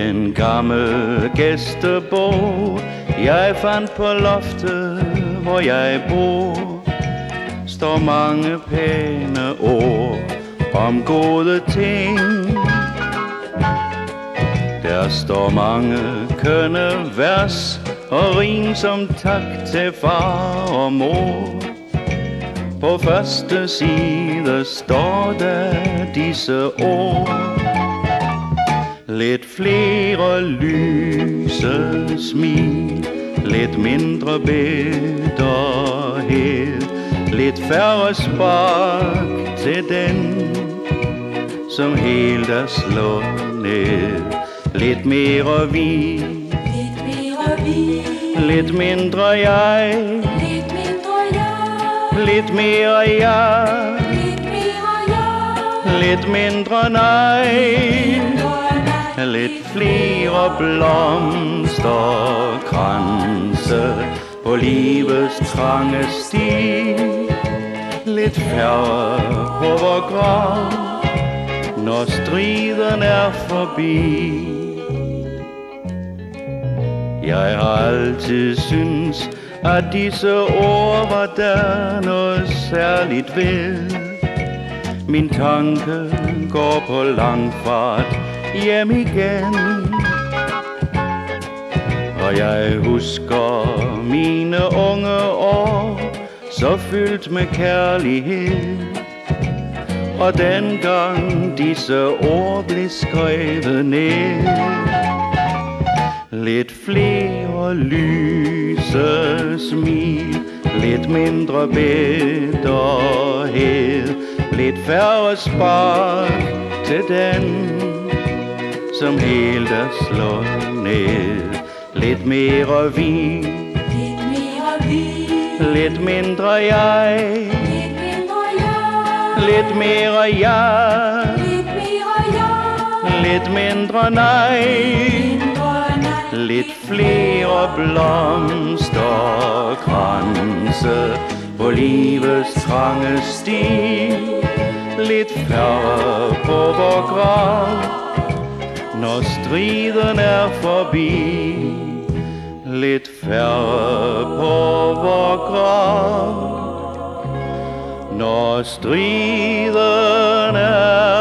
en gammel gæstebog, jeg fandt på loftet, hvor jeg bor, står mange pæne ord om gode ting. Der står mange kønne vers og rim som tak til far og mor. På første side står der disse ord: lidt flere lyse smil, lidt mindre bitterhed, lidt færre spark til den, som helt er slået ned. Lidt mere vi, lidt mindre jeg, lidt mere jeg, lidt mindre nej, lidt flere blomsterkranse på livets trange sti, lidt færre på vor grav, når striden er forbi. Jeg har altid syntes, at disse ord var der noget særligt ved. Min tanke går på langfart hjem igen, og jeg husker mine unge år, så fyldt med kærlighed. Og dengang disse ord blev skrevet ned, lidt flere lyse smil, lidt mindre bitterhed, lidt færre spark til den, som helt er slået ned. Lidt mere vi, lidt mindre jeg, lidt mere jeg, lidt mindre nej, lidt flere blomsterkranse på livets trange sti, lidt færre på vor grav, når striden er forbi. Lidt færre på vor grav, når striden er